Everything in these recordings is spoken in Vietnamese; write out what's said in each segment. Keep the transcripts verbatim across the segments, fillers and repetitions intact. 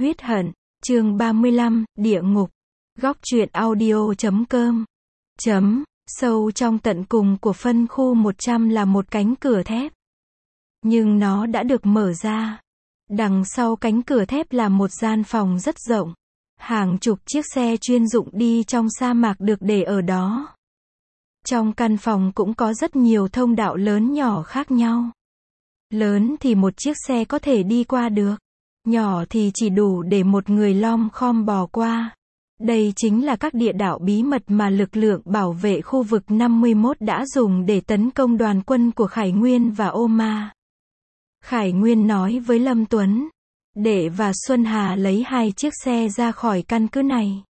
Huyết hận, chương ba mươi lăm, địa ngục. Góc truyện audio chấm com. Chấm, sâu trong tận cùng của phân khu một trăm là một cánh cửa thép. Nhưng nó đã được mở ra. Đằng sau cánh cửa thép là một gian phòng rất rộng. Hàng chục chiếc xe chuyên dụng đi trong sa mạc được để ở đó. Trong căn phòng cũng có rất nhiều thông đạo lớn nhỏ khác nhau. Lớn thì một chiếc xe có thể đi qua được. Nhỏ thì chỉ đủ để một người lom khom bò qua. Đây chính là các địa đạo bí mật mà lực lượng bảo vệ khu vực năm mươi mốt đã dùng để tấn công đoàn quân của Khải Nguyên và Ô Ma. Khải Nguyên nói với Lâm Tuấn, Đệ và Xuân Hà lấy hai chiếc xe ra khỏi căn cứ này.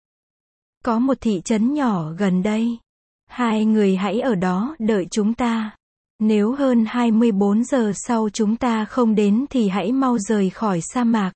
Có một thị trấn nhỏ gần đây. Hai người hãy ở đó đợi chúng ta. Nếu hơn hai mươi bốn giờ sau chúng ta không đến thì hãy mau rời khỏi sa mạc.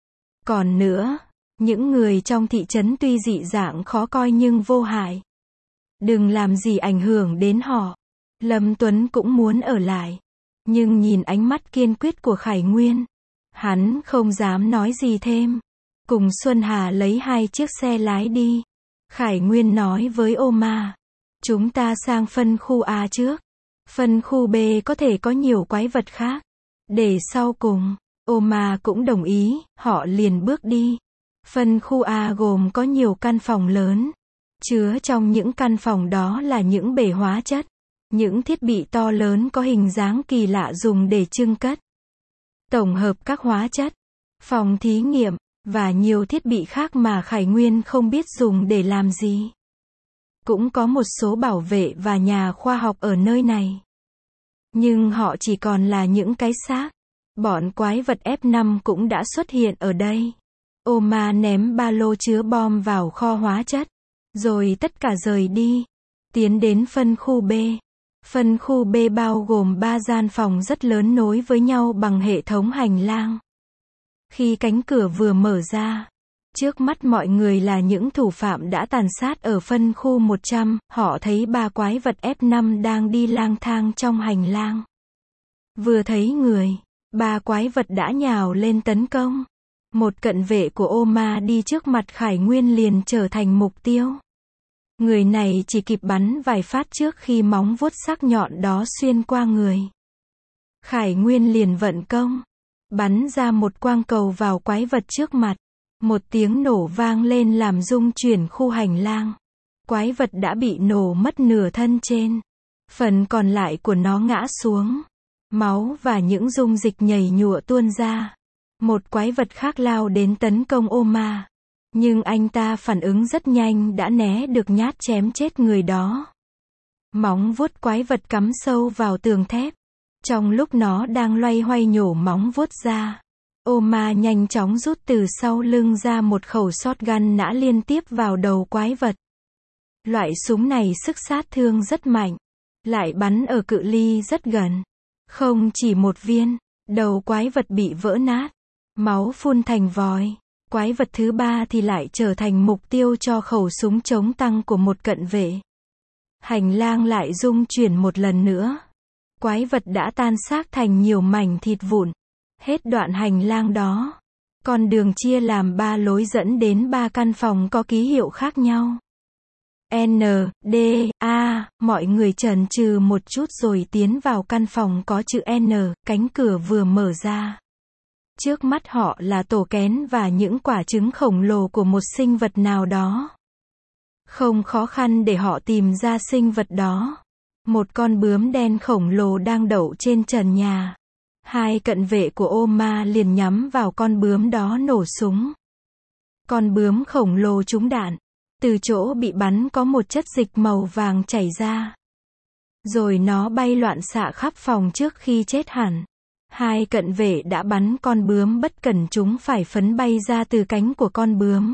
Còn nữa, những người trong thị trấn tuy dị dạng khó coi nhưng vô hại. Đừng làm gì ảnh hưởng đến họ. Lâm Tuấn cũng muốn ở lại. Nhưng nhìn ánh mắt kiên quyết của Khải Nguyên, hắn không dám nói gì thêm. Cùng Xuân Hà lấy hai chiếc xe lái đi. Khải Nguyên nói với Ô Ma, chúng ta sang phân khu A trước. Phân khu B có thể có nhiều quái vật khác. Để sau cùng, Ô Ma cũng đồng ý, họ liền bước đi. Phân khu A gồm có nhiều căn phòng lớn. Chứa trong những căn phòng đó là những bể hóa chất. Những thiết bị to lớn có hình dáng kỳ lạ dùng để trưng cất. Tổng hợp các hóa chất, phòng thí nghiệm, và nhiều thiết bị khác mà Khải Nguyên không biết dùng để làm gì. Cũng có một số bảo vệ và nhà khoa học ở nơi này. Nhưng họ chỉ còn là những cái xác. Bọn quái vật ép năm cũng đã xuất hiện ở đây. Ô Ma ném ba lô chứa bom vào kho hóa chất. Rồi tất cả rời đi. Tiến đến phân khu B. Phân khu B bao gồm ba gian phòng rất lớn nối với nhau bằng hệ thống hành lang. Khi cánh cửa vừa mở ra, trước mắt mọi người là những thủ phạm đã tàn sát ở phân khu một trăm, họ thấy ba quái vật ép năm đang đi lang thang trong hành lang. Vừa thấy người, ba quái vật đã nhào lên tấn công. Một cận vệ của Ô Ma đi trước mặt Khải Nguyên liền trở thành mục tiêu. Người này chỉ kịp bắn vài phát trước khi móng vuốt sắc nhọn đó xuyên qua người. Khải Nguyên liền vận công, bắn ra một quang cầu vào quái vật trước mặt. Một tiếng nổ vang lên làm rung chuyển khu hành lang. Quái vật đã bị nổ mất nửa thân trên. Phần còn lại của nó ngã xuống. Máu và những dung dịch nhầy nhụa tuôn ra. Một quái vật khác lao đến tấn công Ô Ma. Nhưng anh ta phản ứng rất nhanh đã né được nhát chém chết người đó. Móng vuốt quái vật cắm sâu vào tường thép. Trong lúc nó đang loay hoay nhổ móng vuốt ra, Ô Ma nhanh chóng rút từ sau lưng ra một khẩu shotgun nã liên tiếp vào đầu quái vật. Loại súng này sức sát thương rất mạnh, lại bắn ở cự ly rất gần. Không chỉ một viên, đầu quái vật bị vỡ nát, máu phun thành vòi. Quái vật thứ ba thì lại trở thành mục tiêu cho khẩu súng chống tăng của một cận vệ. Hành lang lại rung chuyển một lần nữa. Quái vật đã tan xác thành nhiều mảnh thịt vụn. Hết đoạn hành lang đó, con đường chia làm ba lối dẫn đến ba căn phòng có ký hiệu khác nhau. N, D, A, mọi người chần chừ một chút rồi tiến vào căn phòng có chữ N, cánh cửa vừa mở ra. Trước mắt họ là tổ kén và những quả trứng khổng lồ của một sinh vật nào đó. Không khó khăn để họ tìm ra sinh vật đó. Một con bướm đen khổng lồ đang đậu trên trần nhà. Hai cận vệ của Ô Ma liền nhắm vào con bướm đó nổ súng. Con bướm khổng lồ trúng đạn. Từ chỗ bị bắn có một chất dịch màu vàng chảy ra. Rồi nó bay loạn xạ khắp phòng trước khi chết hẳn. Hai cận vệ đã bắn con bướm bất cẩn chúng phải phấn bay ra từ cánh của con bướm.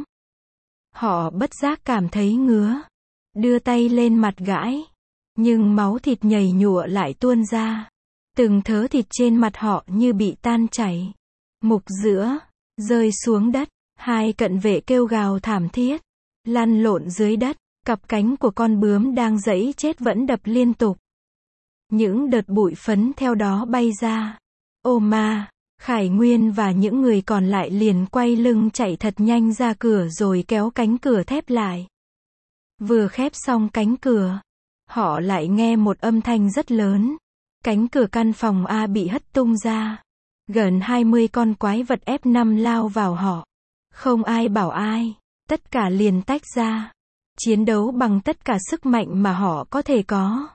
Họ bất giác cảm thấy ngứa. Đưa tay lên mặt gãi. Nhưng máu thịt nhầy nhụa lại tuôn ra. Từng thớ thịt trên mặt họ như bị tan chảy. Mục giữa, rơi xuống đất. Hai cận vệ kêu gào thảm thiết. Lăn lộn dưới đất. Cặp cánh của con bướm đang giãy chết vẫn đập liên tục. Những đợt bụi phấn theo đó bay ra. Ô Ma, Khải Nguyên và những người còn lại liền quay lưng chạy thật nhanh ra cửa rồi kéo cánh cửa thép lại. Vừa khép xong cánh cửa, họ lại nghe một âm thanh rất lớn. Cánh cửa căn phòng A bị hất tung ra. Gần hai mươi con quái vật ép năm lao vào họ. Không ai bảo ai, tất cả liền tách ra. Chiến đấu bằng tất cả sức mạnh mà họ có thể có.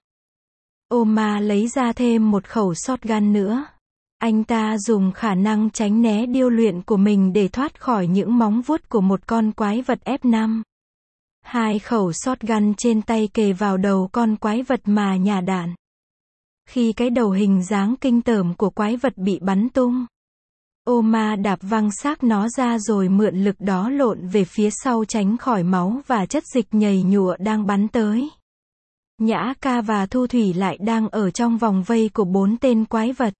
Oma lấy ra thêm một khẩu shotgun nữa. Anh ta dùng khả năng tránh né điêu luyện của mình để thoát khỏi những móng vuốt của một con quái vật ép năm. Hai khẩu shotgun trên tay kề vào đầu con quái vật mà nhả đạn. Khi cái đầu hình dáng kinh tởm của quái vật bị bắn tung, Oma đạp văng xác nó ra rồi mượn lực đó lộn về phía sau tránh khỏi máu và chất dịch nhầy nhụa đang bắn tới. Nhã Ca và Thu Thủy lại đang ở trong vòng vây của bốn tên quái vật.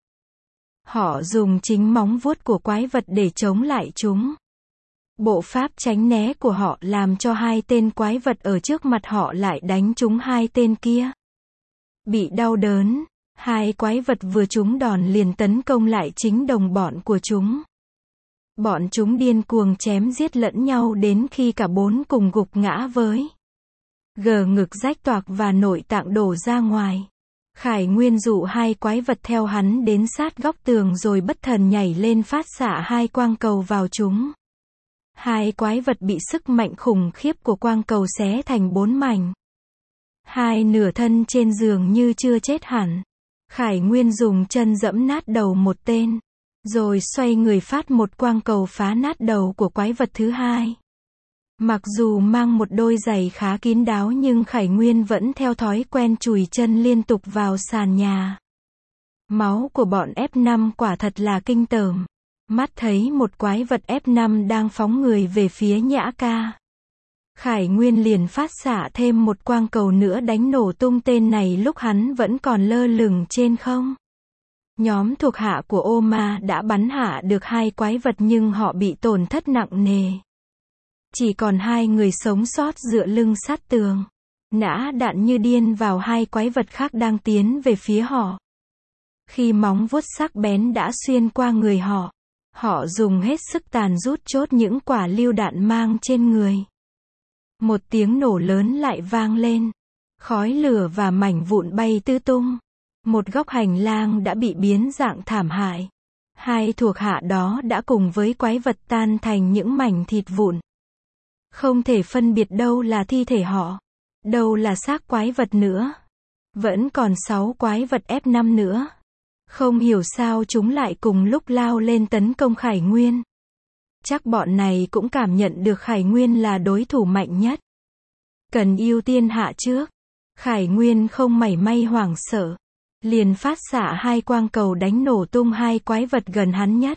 Họ dùng chính móng vuốt của quái vật để chống lại chúng. Bộ pháp tránh né của họ làm cho hai tên quái vật ở trước mặt họ lại đánh trúng hai tên kia. Bị đau đớn, hai quái vật vừa trúng đòn liền tấn công lại chính đồng bọn của chúng. Bọn chúng điên cuồng chém giết lẫn nhau đến khi cả bốn cùng gục ngã với gờ ngực rách toạc và nội tạng đổ ra ngoài. Khải Nguyên dụ hai quái vật theo hắn đến sát góc tường rồi bất thần nhảy lên phát xạ hai quang cầu vào chúng. Hai quái vật bị sức mạnh khủng khiếp của quang cầu xé thành bốn mảnh. Hai nửa thân trên giường như chưa chết hẳn. Khải Nguyên dùng chân giẫm nát đầu một tên, rồi xoay người phát một quang cầu phá nát đầu của quái vật thứ hai. Mặc dù mang một đôi giày khá kín đáo nhưng Khải Nguyên vẫn theo thói quen chùi chân liên tục vào sàn nhà. Máu của bọn ép năm quả thật là kinh tởm. Mắt thấy một quái vật ép năm đang phóng người về phía Nhã Ca. Khải Nguyên liền phát xạ thêm một quang cầu nữa đánh nổ tung tên này lúc hắn vẫn còn lơ lửng trên không. Nhóm thuộc hạ của Oma đã bắn hạ được hai quái vật nhưng họ bị tổn thất nặng nề. Chỉ còn hai người sống sót dựa lưng sát tường. Nã đạn như điên vào hai quái vật khác đang tiến về phía họ. Khi móng vuốt sắc bén đã xuyên qua người họ, họ dùng hết sức tàn rút chốt những quả lựu đạn mang trên người. Một tiếng nổ lớn lại vang lên. Khói lửa và mảnh vụn bay tứ tung. Một góc hành lang đã bị biến dạng thảm hại. Hai thuộc hạ đó đã cùng với quái vật tan thành những mảnh thịt vụn. Không thể phân biệt đâu là thi thể họ, đâu là xác quái vật nữa. Vẫn còn sáu quái vật ép năm nữa. Không hiểu sao chúng lại cùng lúc lao lên tấn công Khải Nguyên. Chắc bọn này cũng cảm nhận được Khải Nguyên là đối thủ mạnh nhất. Cần ưu tiên hạ trước. Khải Nguyên không mảy may hoảng sợ. Liền phát xạ hai quang cầu đánh nổ tung hai quái vật gần hắn nhất.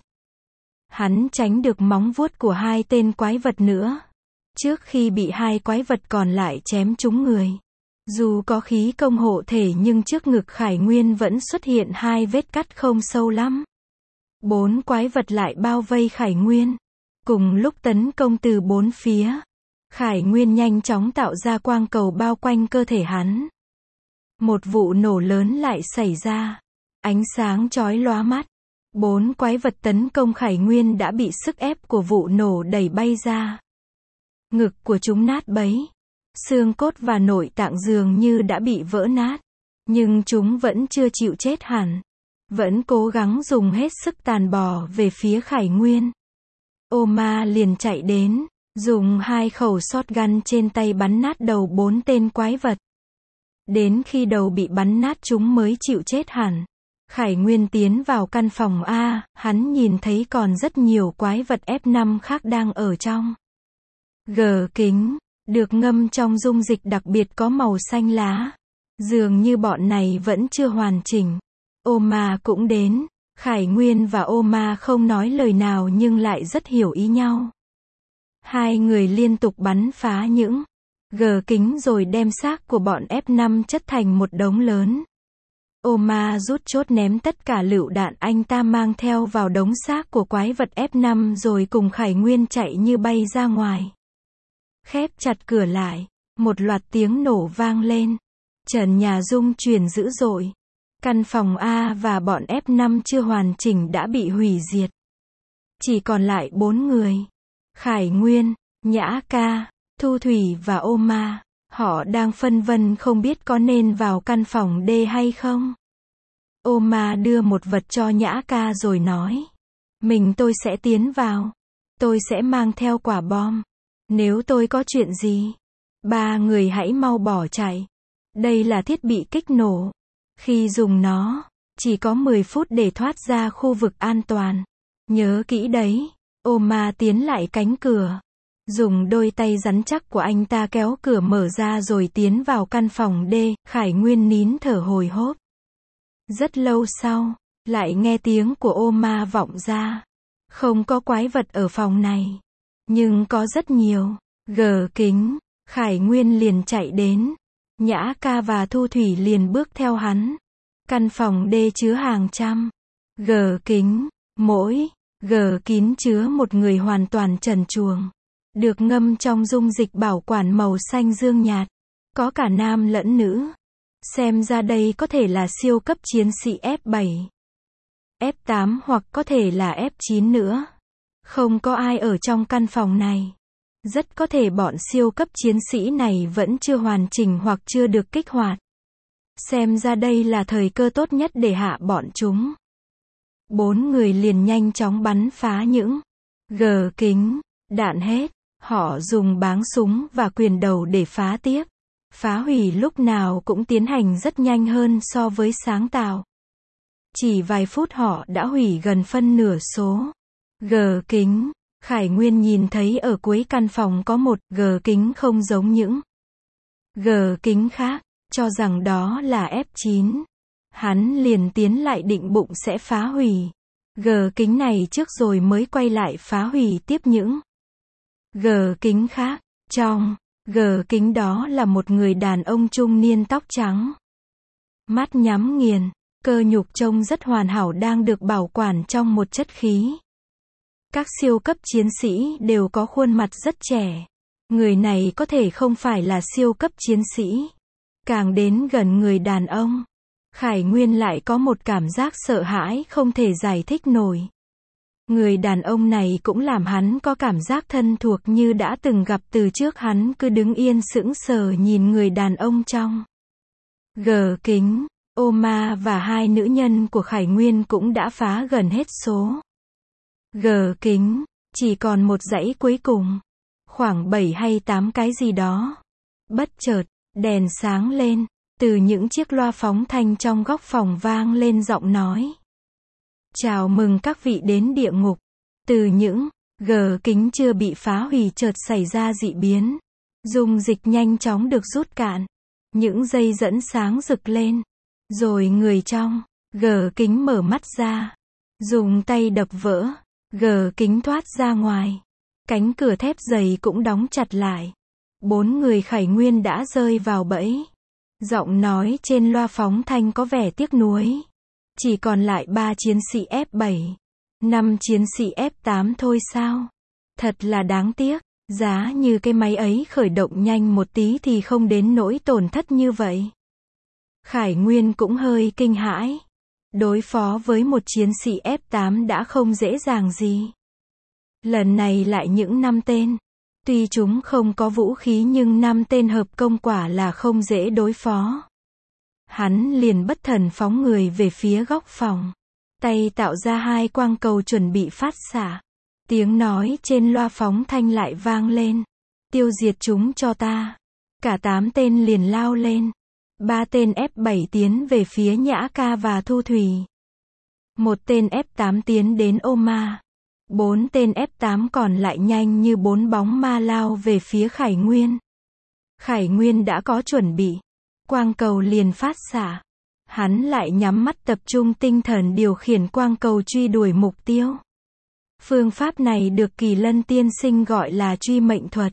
Hắn tránh được móng vuốt của hai tên quái vật nữa. Trước khi bị hai quái vật còn lại chém trúng người. Dù có khí công hộ thể nhưng trước ngực Khải Nguyên vẫn xuất hiện hai vết cắt không sâu lắm. Bốn quái vật lại bao vây Khải Nguyên. Cùng lúc tấn công từ bốn phía. Khải Nguyên nhanh chóng tạo ra quang cầu bao quanh cơ thể hắn. Một vụ nổ lớn lại xảy ra. Ánh sáng chói lóa mắt. Bốn quái vật tấn công Khải Nguyên đã bị sức ép của vụ nổ đẩy bay ra. Ngực của chúng nát bấy. Xương cốt và nội tạng dường như đã bị vỡ nát. Nhưng chúng vẫn chưa chịu chết hẳn. Vẫn cố gắng dùng hết sức tàn bò về phía Khải Nguyên. Oma liền chạy đến, dùng hai khẩu shotgun trên tay bắn nát đầu bốn tên quái vật. Đến khi đầu bị bắn nát chúng mới chịu chết hẳn. Khải Nguyên tiến vào căn phòng A, hắn nhìn thấy còn rất nhiều quái vật ép năm khác đang ở trong gờ kính, được ngâm trong dung dịch đặc biệt có màu xanh lá. Dường như bọn này vẫn chưa hoàn chỉnh. Oma cũng đến. Khải Nguyên và Oma không nói lời nào nhưng lại rất hiểu ý nhau. Hai người liên tục bắn phá những gờ kính rồi đem xác của bọn ép năm chất thành một đống lớn. Oma rút chốt ném tất cả lựu đạn anh ta mang theo vào đống xác của quái vật ép năm rồi cùng Khải Nguyên chạy như bay ra ngoài. Khép chặt cửa lại, một loạt tiếng nổ vang lên. Trần nhà rung chuyển dữ dội. Căn phòng A và bọn F năm chưa hoàn chỉnh đã bị hủy diệt. Chỉ còn lại bốn người. Khải Nguyên, Nhã Ca, Thu Thủy và Oma. Họ đang phân vân không biết có nên vào căn phòng D hay không. Oma đưa một vật cho Nhã Ca rồi nói. Mình tôi sẽ tiến vào. Tôi sẽ mang theo quả bom. Nếu tôi có chuyện gì, ba người hãy mau bỏ chạy. Đây là thiết bị kích nổ. Khi dùng nó, chỉ có mười phút để thoát ra khu vực an toàn. Nhớ kỹ đấy. Oma tiến lại cánh cửa. Dùng đôi tay rắn chắc của anh ta kéo cửa mở ra rồi tiến vào căn phòng D. Khải Nguyên nín thở hồi hộp. Rất lâu sau, lại nghe tiếng của Oma vọng ra. Không có quái vật ở phòng này. Nhưng có rất nhiều. Gờ kính. Khải Nguyên liền chạy đến. Nhã Ca và Thu Thủy liền bước theo hắn. Căn phòng D chứa hàng trăm gờ kính. Mỗi gờ kín chứa một người hoàn toàn trần truồng. Được ngâm trong dung dịch bảo quản màu xanh dương nhạt. Có cả nam lẫn nữ. Xem ra đây có thể là siêu cấp chiến sĩ F bảy, F tám hoặc có thể là F chín nữa. Không có ai ở trong căn phòng này. Rất có thể bọn siêu cấp chiến sĩ này vẫn chưa hoàn chỉnh hoặc chưa được kích hoạt. Xem ra đây là thời cơ tốt nhất để hạ bọn chúng. Bốn người liền nhanh chóng bắn phá những gờ kính. Đạn hết. Họ dùng báng súng và quyền đầu để phá tiếp. Phá hủy lúc nào cũng tiến hành rất nhanh hơn so với sáng tạo. Chỉ vài phút họ đã hủy gần phân nửa số gờ kính. Khải Nguyên nhìn thấy ở cuối căn phòng có một gờ kính không giống những gờ kính khác, cho rằng đó là F chín. Hắn liền tiến lại định bụng sẽ phá hủy gờ kính này trước rồi mới quay lại phá hủy tiếp những gờ kính khác. Trong gờ kính đó là một người đàn ông trung niên tóc trắng. Mắt nhắm nghiền, cơ nhục trông rất hoàn hảo đang được bảo quản trong một chất khí. Các siêu cấp chiến sĩ đều có khuôn mặt rất trẻ. Người này có thể không phải là siêu cấp chiến sĩ. Càng đến gần người đàn ông, Khải Nguyên lại có một cảm giác sợ hãi không thể giải thích nổi. Người đàn ông này cũng làm hắn có cảm giác thân thuộc như đã từng gặp từ trước. Hắn cứ đứng yên sững sờ nhìn người đàn ông trong gờ kính. Oma và hai nữ nhân của Khải Nguyên cũng đã phá gần hết số gờ kính. Chỉ còn một dãy cuối cùng. Khoảng bảy hay tám cái gì đó. Bất chợt, đèn sáng lên. Từ những chiếc loa phóng thanh trong góc phòng vang lên giọng nói. Chào mừng các vị đến địa ngục. Từ những gờ kính chưa bị phá hủy chợt xảy ra dị biến. Dung dịch nhanh chóng được rút cạn. Những dây dẫn sáng rực lên. Rồi người trong gờ kính mở mắt ra. Dùng tay đập vỡ. Gờ kính thoát ra ngoài. Cánh cửa thép dày cũng đóng chặt lại. Bốn người Khải Nguyên đã rơi vào bẫy. Giọng nói trên loa phóng thanh có vẻ tiếc nuối. Chỉ còn lại ba chiến sĩ F bảy, năm chiến sĩ F tám thôi sao? Thật là đáng tiếc. Giá như cái máy ấy khởi động nhanh một tí thì không đến nỗi tổn thất như vậy. Khải Nguyên cũng hơi kinh hãi. Đối phó với một chiến sĩ F tám đã không dễ dàng gì. Lần này lại những năm tên. Tuy chúng không có vũ khí nhưng năm tên hợp công quả là không dễ đối phó. Hắn liền bất thần phóng người về phía góc phòng. Tay tạo ra hai quang cầu chuẩn bị phát xạ. Tiếng nói trên loa phóng thanh lại vang lên. Tiêu diệt chúng cho ta. Cả tám tên liền lao lên. Ba tên F bảy tiến về phía Nhã Ca và Thu Thủy. Một tên F tám tiến đến Oma. Bốn tên F tám còn lại nhanh như bốn bóng ma lao về phía Khải Nguyên. Khải Nguyên đã có chuẩn bị. Quang cầu liền phát xạ. Hắn lại nhắm mắt tập trung tinh thần điều khiển quang cầu truy đuổi mục tiêu. Phương pháp này được Kỳ Lân tiên sinh gọi là truy mệnh thuật.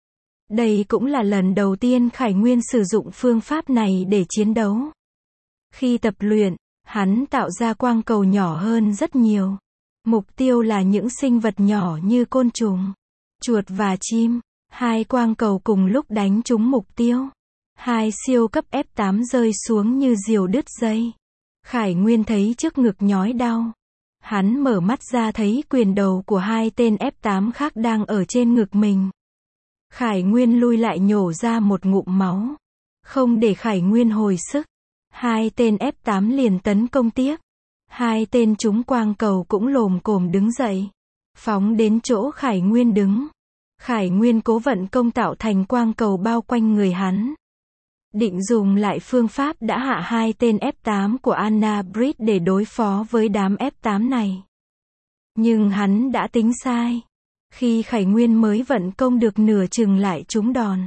Đây cũng là lần đầu tiên Khải Nguyên sử dụng phương pháp này để chiến đấu. Khi tập luyện, hắn tạo ra quang cầu nhỏ hơn rất nhiều. Mục tiêu là những sinh vật nhỏ như côn trùng, chuột và chim. Hai quang cầu cùng lúc đánh trúng mục tiêu. Hai siêu cấp F tám rơi xuống như diều đứt dây. Khải Nguyên thấy trước ngực nhói đau. Hắn mở mắt ra thấy quyền đầu của hai tên F tám khác đang ở trên ngực mình. Khải Nguyên lui lại nhổ ra một ngụm máu. Không để Khải Nguyên hồi sức. Hai tên F tám liền tấn công tiếp. Hai tên chúng quang cầu cũng lồm cồm đứng dậy. Phóng đến chỗ Khải Nguyên đứng. Khải Nguyên cố vận công tạo thành quang cầu bao quanh người hắn. Định dùng lại phương pháp đã hạ hai tên F tám của Anna Bridge để đối phó với đám F tám này. Nhưng hắn đã tính sai. Khi Khải Nguyên mới vận công được nửa chừng lại trúng đòn.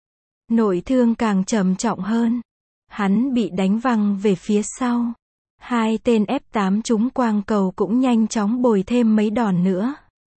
Nội thương càng trầm trọng hơn. Hắn bị đánh văng về phía sau. Hai tên F tám trúng quang cầu cũng nhanh chóng bồi thêm mấy đòn nữa.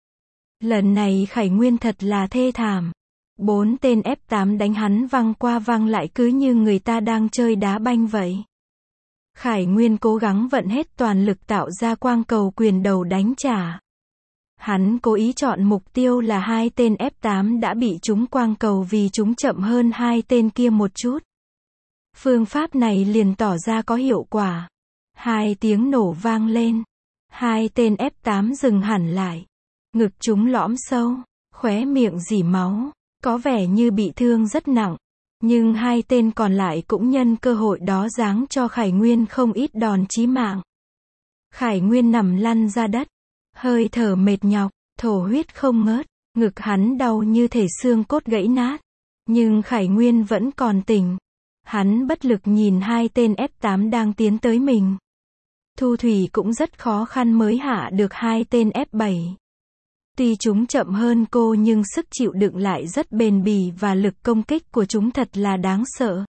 Lần này Khải Nguyên thật là thê thảm. Bốn tên F tám đánh hắn văng qua văng lại cứ như người ta đang chơi đá banh vậy. Khải Nguyên cố gắng vận hết toàn lực tạo ra quang cầu quyền đầu đánh trả. Hắn cố ý chọn mục tiêu là hai tên F tám đã bị trúng quang cầu vì chúng chậm hơn hai tên kia một chút. Phương pháp này liền tỏ ra có hiệu quả. Hai tiếng nổ vang lên. Hai tên F tám dừng hẳn lại. Ngực chúng lõm sâu, khóe miệng rỉ máu, có vẻ như bị thương rất nặng. Nhưng hai tên còn lại cũng nhân cơ hội đó giáng cho Khải Nguyên không ít đòn chí mạng. Khải Nguyên nằm lăn ra đất, hơi thở mệt nhọc, thổ huyết không ngớt, ngực hắn đau như thể xương cốt gãy nát. Nhưng Khải Nguyên vẫn còn tỉnh. Hắn bất lực nhìn hai tên F tám đang tiến tới mình. Thu Thủy cũng rất khó khăn mới hạ được hai tên F bảy. Tuy chúng chậm hơn cô nhưng sức chịu đựng lại rất bền bỉ và lực công kích của chúng thật là đáng sợ.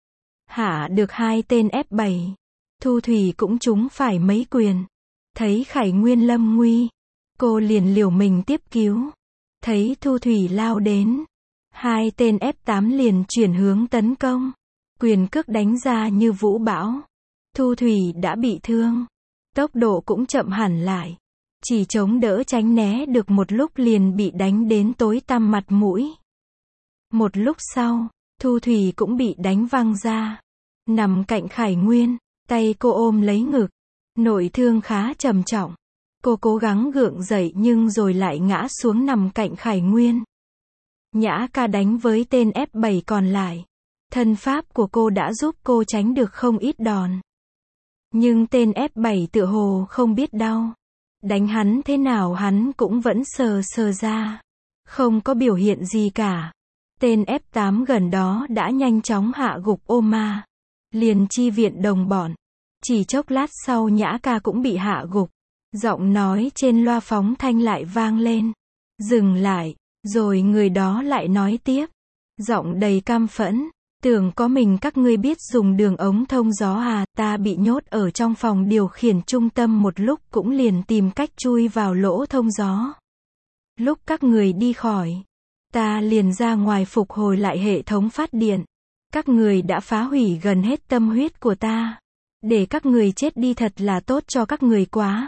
Hạ được hai tên F bảy. Thu Thủy cũng trúng phải mấy quyền. Thấy Khải Nguyên lâm nguy. Cô liền liều mình tiếp cứu. Thấy Thu Thủy lao đến. Hai tên F tám liền chuyển hướng tấn công. Quyền cước đánh ra như vũ bão. Thu Thủy đã bị thương. Tốc độ cũng chậm hẳn lại. Chỉ chống đỡ tránh né được một lúc liền bị đánh đến tối tăm mặt mũi. Một lúc sau, Thu Thủy cũng bị đánh văng ra. Nằm cạnh Khải Nguyên, tay cô ôm lấy ngực. Nội thương khá trầm trọng. Cô cố gắng gượng dậy nhưng rồi lại ngã xuống nằm cạnh Khải Nguyên. Nhã ca đánh với tên F bảy còn lại. Thân pháp của cô đã giúp cô tránh được không ít đòn. Nhưng tên F bảy tựa hồ không biết đau. Đánh hắn thế nào hắn cũng vẫn sờ sờ ra. Không có biểu hiện gì cả. Tên F tám gần đó đã nhanh chóng hạ gục Oma. Liền chi viện đồng bọn. Chỉ chốc lát sau Nhã ca cũng bị hạ gục. Giọng nói trên loa phóng thanh lại vang lên. Dừng lại. Rồi người đó lại nói tiếp. Giọng đầy căm phẫn. Tưởng có mình các ngươi biết dùng đường ống thông gió à, ta bị nhốt ở trong phòng điều khiển trung tâm một lúc cũng liền tìm cách chui vào lỗ thông gió. Lúc các người đi khỏi, ta liền ra ngoài phục hồi lại hệ thống phát điện. Các người đã phá hủy gần hết tâm huyết của ta. Để các người chết đi thật là tốt cho các người quá.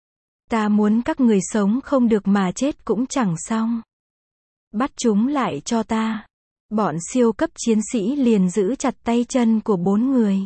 Ta muốn các người sống không được mà chết cũng chẳng xong. Bắt chúng lại cho ta. Bọn siêu cấp chiến sĩ liền giữ chặt tay chân của bốn người.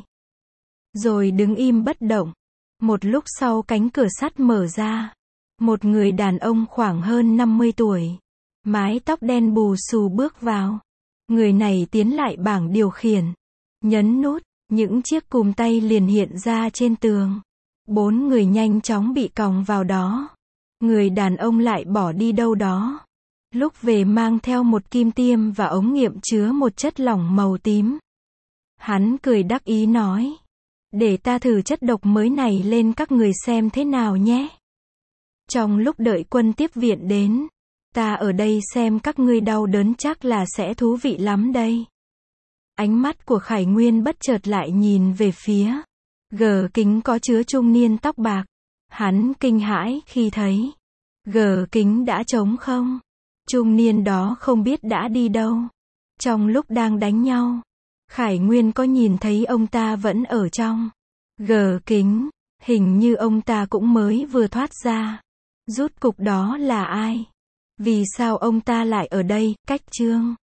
Rồi đứng im bất động. Một lúc sau cánh cửa sắt mở ra. Một người đàn ông khoảng hơn năm mươi tuổi. Mái tóc đen bù xù bước vào. Người này tiến lại bảng điều khiển. Nhấn nút, những chiếc cùm tay liền hiện ra trên tường. Bốn người nhanh chóng bị còng vào đó. Người đàn ông lại bỏ đi đâu đó. Lúc về mang theo một kim tiêm và ống nghiệm chứa một chất lỏng màu tím. Hắn cười đắc ý nói. Để ta thử chất độc mới này lên các người xem thế nào nhé. Trong lúc đợi quân tiếp viện đến, ta ở đây xem các ngươi đau đớn chắc là sẽ thú vị lắm đây. Ánh mắt của Khải Nguyên bất chợt lại nhìn về phía gờ kính có chứa trung niên tóc bạc. Hắn kinh hãi khi thấy gờ kính đã trống không. Trung niên đó không biết đã đi đâu. Trong lúc đang đánh nhau, Khải Nguyên có nhìn thấy ông ta vẫn ở trong gờ kính. Hình như ông ta cũng mới vừa thoát ra. Rút cục đó là ai? Vì sao ông ta lại ở đây? Cách chương